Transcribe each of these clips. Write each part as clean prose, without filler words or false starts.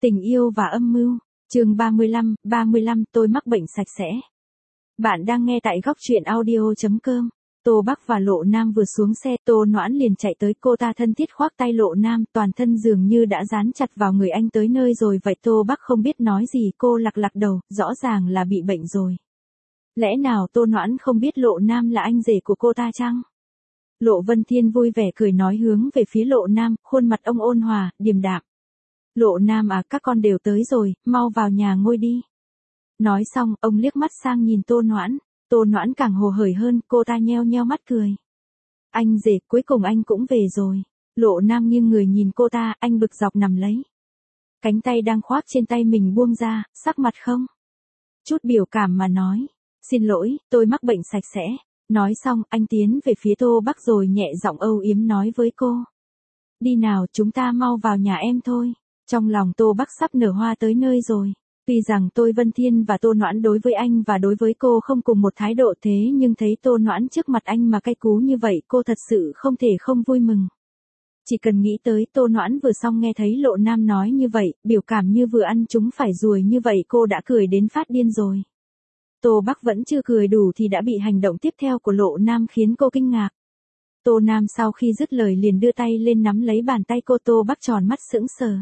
Tình yêu và âm mưu, chương 35 tôi mắc bệnh sạch sẽ. Bạn đang nghe tại góc truyện audio.com. Tô Bắc và Lộ Nam vừa xuống xe, Tô Noãn liền chạy tới, cô ta thân thiết khoác tay Lộ Nam, toàn thân dường như đã dán chặt vào người anh tới nơi rồi vậy. Tô Bắc không biết nói gì, cô lắc đầu, rõ ràng là bị bệnh rồi. Lẽ nào Tô Noãn không biết Lộ Nam là anh rể của cô ta chăng? Lộ Vân Thiên vui vẻ cười nói hướng về phía Lộ Nam, khuôn mặt ông ôn hòa, điềm đạm. Lộ Nam à, các con đều tới rồi, mau vào nhà ngồi đi. Nói xong, ông liếc mắt sang nhìn Tô Noãn. Tô Noãn càng hồ hởi hơn, cô ta nheo nheo mắt cười. Anh rể, cuối cùng anh cũng về rồi. Lộ Nam nghiêng người nhìn cô ta, anh bực dọc nằm lấy. Cánh tay đang khoác trên tay mình buông ra, sắc mặt không chút biểu cảm mà nói. Xin lỗi, tôi mắc bệnh sạch sẽ. Nói xong, anh tiến về phía Tô Bắc rồi nhẹ giọng âu yếm nói với cô. Đi nào, chúng ta mau vào nhà em thôi. Trong lòng Tô Bắc sắp nở hoa tới nơi rồi. Tuy rằng tôi Vân Thiên và Tô Noãn đối với anh và đối với cô không cùng một thái độ thế nhưng thấy Tô Noãn trước mặt anh mà cay cú như vậy cô thật sự không thể không vui mừng. Chỉ cần nghĩ tới Tô Noãn vừa xong nghe thấy Lộ Nam nói như vậy, biểu cảm như vừa ăn chúng phải ruồi như vậy cô đã cười đến phát điên rồi. Tô Bắc vẫn chưa cười đủ thì đã bị hành động tiếp theo của Lộ Nam khiến cô kinh ngạc. Tô Nam sau khi dứt lời liền đưa tay lên nắm lấy bàn tay cô. Tô Bắc tròn mắt sững sờ.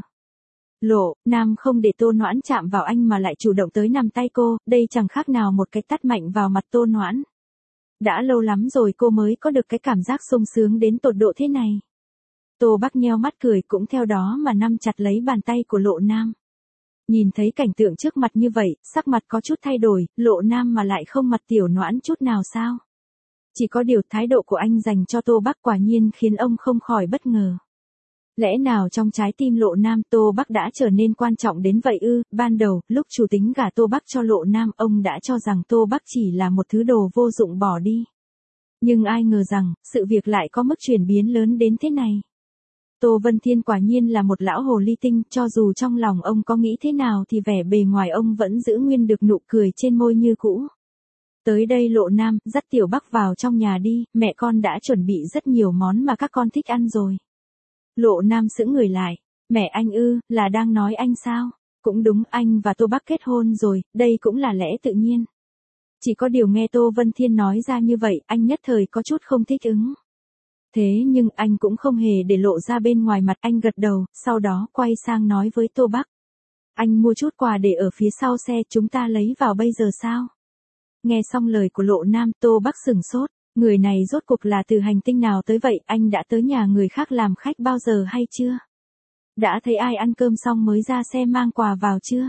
Lộ Nam không để Tô Noãn chạm vào anh mà lại chủ động tới nắm tay cô, đây chẳng khác nào một cái tát mạnh vào mặt Tô Noãn. Đã lâu lắm rồi cô mới có được cái cảm giác sung sướng đến tột độ thế này. Tô Bắc nheo mắt cười cũng theo đó mà nắm chặt lấy bàn tay của Lộ Nam. Nhìn thấy cảnh tượng trước mặt như vậy, sắc mặt có chút thay đổi, Lộ Nam mà lại không mặt tiểu Noãn chút nào sao? Chỉ có điều thái độ của anh dành cho Tô Bắc quả nhiên khiến ông không khỏi bất ngờ. Lẽ nào trong trái tim Lộ Nam Tô Bắc đã trở nên quan trọng đến vậy ư? Ban đầu, lúc chủ tính gả Tô Bắc cho Lộ Nam, ông đã cho rằng Tô Bắc chỉ là một thứ đồ vô dụng bỏ đi. Nhưng ai ngờ rằng, sự việc lại có mức chuyển biến lớn đến thế này. Tô Vân Thiên quả nhiên là một lão hồ ly tinh, cho dù trong lòng ông có nghĩ thế nào thì vẻ bề ngoài ông vẫn giữ nguyên được nụ cười trên môi như cũ. Tới đây Lộ Nam, dắt Tiểu Bắc vào trong nhà đi, mẹ con đã chuẩn bị rất nhiều món mà các con thích ăn rồi. Lộ Nam sững người lại, mẹ anh ư, là đang nói anh sao? Cũng đúng, anh và Tô Bắc kết hôn rồi, đây cũng là lẽ tự nhiên. Chỉ có điều nghe Tô Vân Thiên nói ra như vậy, anh nhất thời có chút không thích ứng. Thế nhưng anh cũng không hề để lộ ra bên ngoài mặt, anh gật đầu, sau đó quay sang nói với Tô Bắc. Anh mua chút quà để ở phía sau xe, chúng ta lấy vào bây giờ sao? Nghe xong lời của Lộ Nam, Tô Bắc sửng sốt, người này rốt cuộc là từ hành tinh nào tới vậy, anh đã tới nhà người khác làm khách bao giờ hay chưa? Đã thấy ai ăn cơm xong mới ra xe mang quà vào chưa?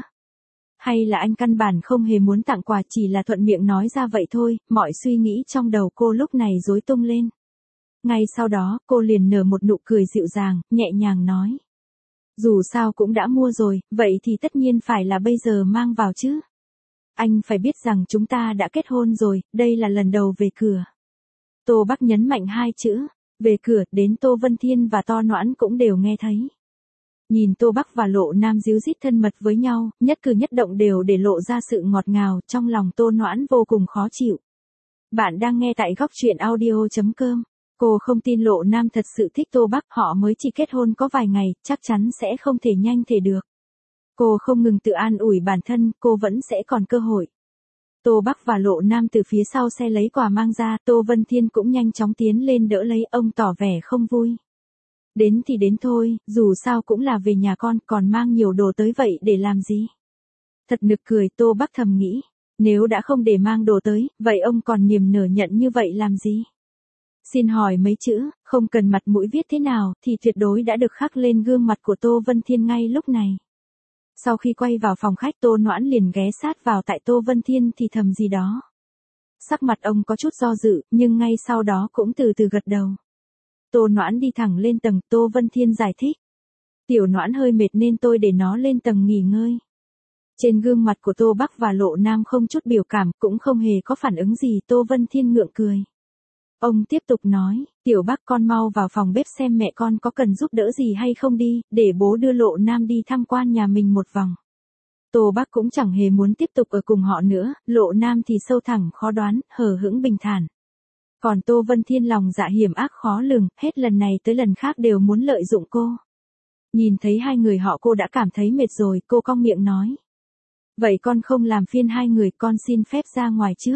Hay là anh căn bản không hề muốn tặng quà chỉ là thuận miệng nói ra vậy thôi? Mọi suy nghĩ trong đầu cô lúc này rối tung lên. Ngay sau đó, cô liền nở một nụ cười dịu dàng, nhẹ nhàng nói. Dù sao cũng đã mua rồi, vậy thì tất nhiên phải là bây giờ mang vào chứ. Anh phải biết rằng chúng ta đã kết hôn rồi, đây là lần đầu về cửa. Tô Bắc nhấn mạnh hai chữ, về cửa, đến Tô Vân Thiên và Tô Noãn cũng đều nghe thấy. Nhìn Tô Bắc và Lộ Nam díu dít thân mật với nhau, nhất cử nhất động đều để lộ ra sự ngọt ngào, trong lòng Tô Noãn vô cùng khó chịu. Bạn đang nghe tại góc truyện audio.com. Cô không tin Lộ Nam thật sự thích Tô Bắc, họ mới chỉ kết hôn có vài ngày, chắc chắn sẽ không thể nhanh thể được. Cô không ngừng tự an ủi bản thân, cô vẫn sẽ còn cơ hội. Tô Bắc và Lộ Nam từ phía sau xe lấy quà mang ra, Tô Vân Thiên cũng nhanh chóng tiến lên đỡ lấy, ông tỏ vẻ không vui. Đến thì đến thôi, dù sao cũng là về nhà con, còn mang nhiều đồ tới vậy để làm gì? Thật nực cười, Tô Bắc thầm nghĩ, nếu đã không để mang đồ tới, vậy ông còn niềm nở nhận như vậy làm gì? Xin hỏi mấy chữ, không cần mặt mũi viết thế nào, thì tuyệt đối đã được khắc lên gương mặt của Tô Vân Thiên ngay lúc này. Sau khi quay vào phòng khách Tô Noãn liền ghé sát vào tại Tô Vân Thiên thì thầm gì đó. Sắc mặt ông có chút do dự, nhưng ngay sau đó cũng từ từ gật đầu. Tô Noãn đi thẳng lên tầng, Tô Vân Thiên giải thích. Tiểu Noãn hơi mệt nên tôi để nó lên tầng nghỉ ngơi. Trên gương mặt của Tô Bắc và Lộ Nam không chút biểu cảm, cũng không hề có phản ứng gì, Tô Vân Thiên ngượng cười. Ông tiếp tục nói, Tiểu Bắc con mau vào phòng bếp xem mẹ con có cần giúp đỡ gì hay không đi, để bố đưa Lộ Nam đi tham quan nhà mình một vòng. Tô Bắc cũng chẳng hề muốn tiếp tục ở cùng họ nữa, Lộ Nam thì sâu thẳm khó đoán, hờ hững bình thản. Còn Tô Vân Thiên lòng dạ hiểm ác khó lường, hết lần này tới lần khác đều muốn lợi dụng cô. Nhìn thấy hai người họ cô đã cảm thấy mệt rồi, cô cong miệng nói. Vậy con không làm phiền hai người, con xin phép ra ngoài trước.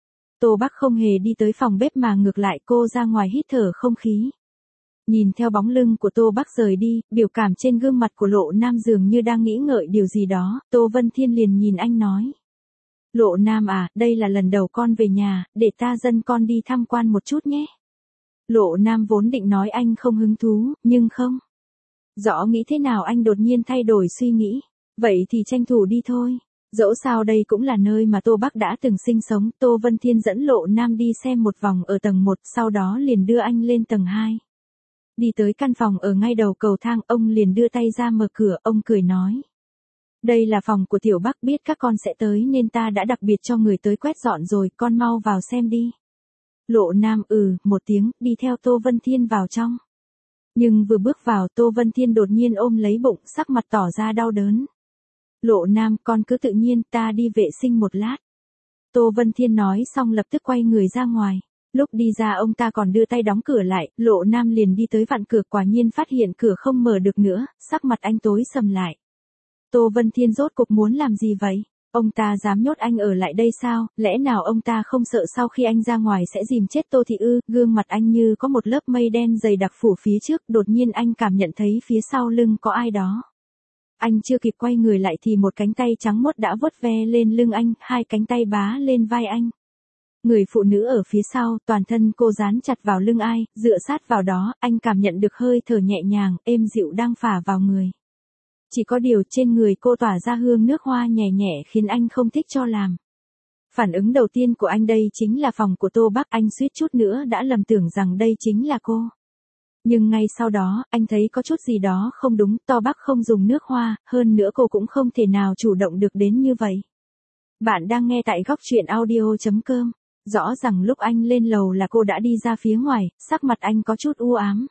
Tô Bắc không hề đi tới phòng bếp mà ngược lại cô ra ngoài hít thở không khí. Nhìn theo bóng lưng của Tô Bắc rời đi, biểu cảm trên gương mặt của Lộ Nam dường như đang nghĩ ngợi điều gì đó, Tô Vân Thiên liền nhìn anh nói. Lộ Nam à, đây là lần đầu con về nhà, để ta dẫn con đi tham quan một chút nhé. Lộ Nam vốn định nói anh không hứng thú, nhưng không. Rõ nghĩ thế nào anh đột nhiên thay đổi suy nghĩ. Vậy thì tranh thủ đi thôi. Dẫu sao đây cũng là nơi mà Tô Bắc đã từng sinh sống, Tô Vân Thiên dẫn Lộ Nam đi xem một vòng ở tầng 1, sau đó liền đưa anh lên tầng 2. Đi tới căn phòng ở ngay đầu cầu thang, ông liền đưa tay ra mở cửa, ông cười nói. Đây là phòng của Tiểu Bắc, biết các con sẽ tới nên ta đã đặc biệt cho người tới quét dọn rồi, con mau vào xem đi. Lộ Nam một tiếng, đi theo Tô Vân Thiên vào trong. Nhưng vừa bước vào Tô Vân Thiên đột nhiên ôm lấy bụng, sắc mặt tỏ ra đau đớn. Lộ Nam, con cứ tự nhiên, ta đi vệ sinh một lát. Tô Vân Thiên nói xong lập tức quay người ra ngoài. Lúc đi ra ông ta còn đưa tay đóng cửa lại, Lộ Nam liền đi tới vặn cửa, quả nhiên phát hiện cửa không mở được nữa, sắc mặt anh tối sầm lại. Tô Vân Thiên rốt cục muốn làm gì vậy? Ông ta dám nhốt anh ở lại đây sao? Lẽ nào ông ta không sợ sau khi anh ra ngoài sẽ dìm chết Tô Thị ư? Gương mặt anh như có một lớp mây đen dày đặc phủ phía trước, đột nhiên anh cảm nhận thấy phía sau lưng có ai đó. Anh chưa kịp quay người lại thì một cánh tay trắng muốt đã vuốt ve lên lưng anh, hai cánh tay bá lên vai anh. Người phụ nữ ở phía sau, toàn thân cô dán chặt vào lưng ai, dựa sát vào đó, anh cảm nhận được hơi thở nhẹ nhàng, êm dịu đang phả vào người. Chỉ có điều trên người cô tỏa ra hương nước hoa nhẹ nhẹ khiến anh không thích cho làm. Phản ứng đầu tiên của anh đây chính là phòng của Tô Bắc, anh suýt chút nữa đã lầm tưởng rằng đây chính là cô. Nhưng ngay sau đó, anh thấy có chút gì đó không đúng, Tô Bắc không dùng nước hoa, hơn nữa cô cũng không thể nào chủ động được đến như vậy. Bạn đang nghe tại góc truyện audio.com. Rõ ràng lúc anh lên lầu là cô đã đi ra phía ngoài, sắc mặt anh có chút u ám.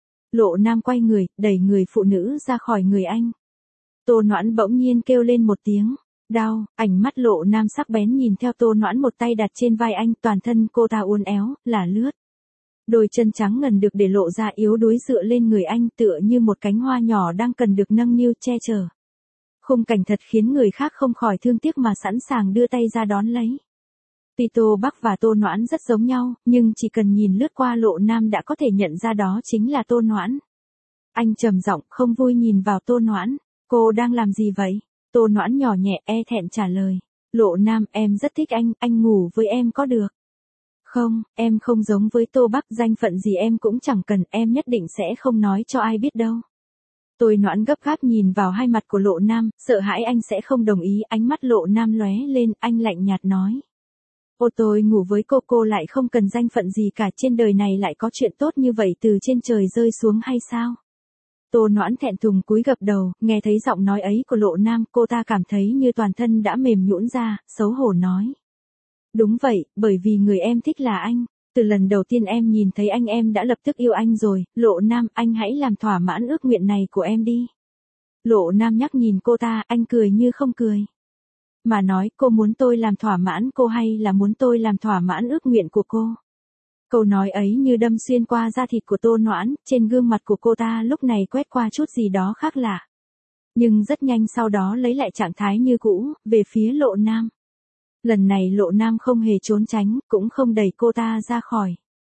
Lộ Nam quay người, đẩy người phụ nữ ra khỏi người anh. Tô Noãn bỗng nhiên kêu lên một tiếng. Đau, ánh mắt Lộ Nam sắc bén nhìn theo Tô Noãn, một tay đặt trên vai anh, toàn thân cô ta uốn éo, là lướt. Đôi chân trắng ngần được để lộ ra yếu đuối dựa lên người anh, tựa như một cánh hoa nhỏ đang cần được nâng niu che chở. Khung cảnh thật khiến người khác không khỏi thương tiếc mà sẵn sàng đưa tay ra đón lấy. Tuy Tô Bắc và Tô Noãn rất giống nhau, nhưng chỉ cần nhìn lướt qua Lộ Nam đã có thể nhận ra đó chính là Tô Noãn. Anh trầm giọng không vui nhìn vào Tô Noãn. Cô đang làm gì vậy? Tô Noãn nhỏ nhẹ e thẹn trả lời. Lộ Nam, em rất thích anh ngủ với em có được? Không, em không giống với Tô Bắc, danh phận gì em cũng chẳng cần, em nhất định sẽ không nói cho ai biết đâu. Tô Noãn gấp gáp nhìn vào hai mặt của Lộ Nam, sợ hãi anh sẽ không đồng ý, ánh mắt Lộ Nam lóe lên, anh lạnh nhạt nói. Ô, tôi ngủ với cô lại không cần danh phận gì cả, trên đời này lại có chuyện tốt như vậy từ trên trời rơi xuống hay sao? Tô Noãn thẹn thùng cúi gập đầu, nghe thấy giọng nói ấy của Lộ Nam, cô ta cảm thấy như toàn thân đã mềm nhũn ra, xấu hổ nói. Đúng vậy, bởi vì người em thích là anh. Từ lần đầu tiên em nhìn thấy anh em đã lập tức yêu anh rồi. Lộ Nam, anh hãy làm thỏa mãn ước nguyện này của em đi. Lộ Nam nhắc nhìn cô ta, anh cười như không cười. Mà nói, cô muốn tôi làm thỏa mãn cô hay là muốn tôi làm thỏa mãn ước nguyện của cô? Câu nói ấy như đâm xuyên qua da thịt của Tô Noãn, trên gương mặt của cô ta lúc này quét qua chút gì đó khác lạ. Nhưng rất nhanh sau đó lấy lại trạng thái như cũ, về phía Lộ Nam. Lần này Lộ Nam không hề trốn tránh, cũng không đẩy cô ta ra khỏi.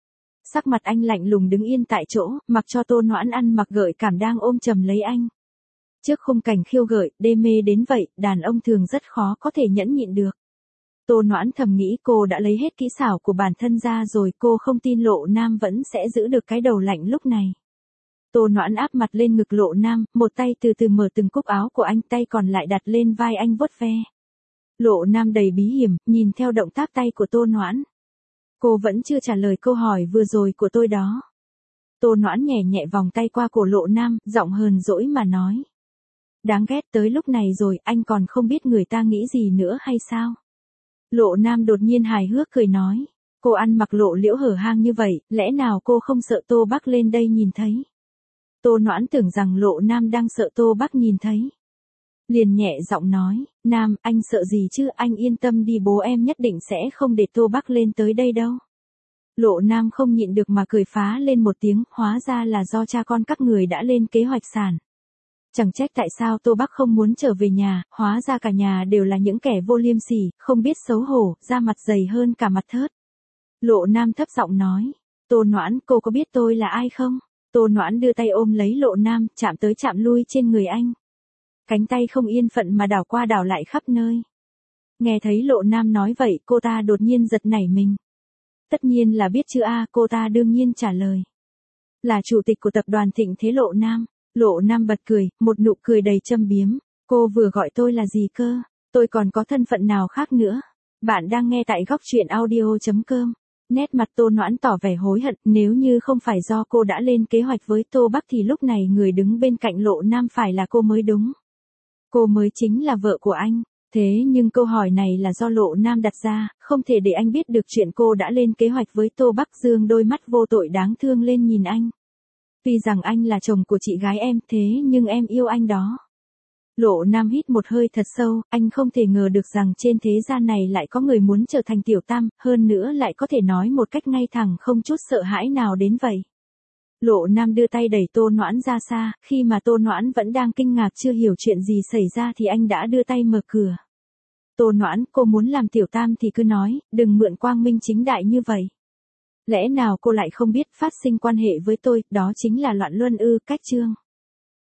Sắc mặt anh lạnh lùng đứng yên tại chỗ, mặc cho Tô Noãn ăn mặc gợi cảm đang ôm chầm lấy anh. Trước khung cảnh khiêu gợi, đê mê đến vậy, đàn ông thường rất khó có thể nhẫn nhịn được. Tô Noãn thầm nghĩ cô đã lấy hết kỹ xảo của bản thân ra rồi, cô không tin Lộ Nam vẫn sẽ giữ được cái đầu lạnh lúc này. Tô Noãn áp mặt lên ngực Lộ Nam, một tay từ từ mở từng cúc áo của anh, tay còn lại đặt lên vai anh vuốt ve. Lộ Nam đầy bí hiểm, nhìn theo động tác tay của Tô Noãn. Cô vẫn chưa trả lời câu hỏi vừa rồi của tôi đó. Tô Noãn nhẹ nhẹ vòng tay qua cổ Lộ Nam, giọng hờn dỗi mà nói. Đáng ghét, tới lúc này rồi, anh còn không biết người ta nghĩ gì nữa hay sao? Lộ Nam đột nhiên hài hước cười nói. Cô ăn mặc lộ liễu hở hang như vậy, lẽ nào cô không sợ Tô Bắc lên đây nhìn thấy? Tô Noãn tưởng rằng Lộ Nam đang sợ Tô Bắc nhìn thấy. Liền nhẹ giọng nói, Nam, anh sợ gì chứ, anh yên tâm đi, bố em nhất định sẽ không để Tô Bắc lên tới đây đâu. Lộ Nam không nhịn được mà cười phá lên một tiếng, hóa ra là do cha con các người đã lên kế hoạch sản. Chẳng trách tại sao Tô Bắc không muốn trở về nhà, hóa ra cả nhà đều là những kẻ vô liêm sỉ, không biết xấu hổ, da mặt dày hơn cả mặt thớt. Lộ Nam thấp giọng nói, Tô Noãn, cô có biết tôi là ai không? Tô Noãn đưa tay ôm lấy Lộ Nam, chạm tới chạm lui trên người anh. Cánh tay không yên phận mà đảo qua đảo lại khắp nơi. Nghe thấy Lộ Nam nói vậy, cô ta đột nhiên giật nảy mình. Tất nhiên là biết chứ a, cô ta đương nhiên trả lời. Là chủ tịch của tập đoàn Thịnh Thế Lộ Nam. Lộ Nam bật cười, một nụ cười đầy châm biếm. Cô vừa gọi tôi là gì cơ? Tôi còn có thân phận nào khác nữa? Bạn đang nghe tại góc truyện audio.com. Nét mặt Tô Noãn tỏ vẻ hối hận, nếu như không phải do cô đã lên kế hoạch với Tô Bắc thì lúc này người đứng bên cạnh Lộ Nam phải là cô mới đúng. Cô mới chính là vợ của anh. Thế nhưng câu hỏi này là do Lộ Nam đặt ra, không thể để anh biết được chuyện cô đã lên kế hoạch với Tô Bắc. Dương đôi mắt vô tội đáng thương lên nhìn anh. Tuy rằng anh là chồng của chị gái em, thế nhưng em yêu anh đó. Lộ Nam hít một hơi thật sâu, anh không thể ngờ được rằng trên thế gian này lại có người muốn trở thành tiểu tam, hơn nữa lại có thể nói một cách ngay thẳng không chút sợ hãi nào đến vậy. Lộ Nam đưa tay đẩy Tô Noãn ra xa, khi mà Tô Noãn vẫn đang kinh ngạc chưa hiểu chuyện gì xảy ra thì anh đã đưa tay mở cửa. Tô Noãn, cô muốn làm tiểu tam thì cứ nói, đừng mượn quang minh chính đại như vậy. Lẽ nào cô lại không biết phát sinh quan hệ với tôi, đó chính là loạn luân ư? Cách chương.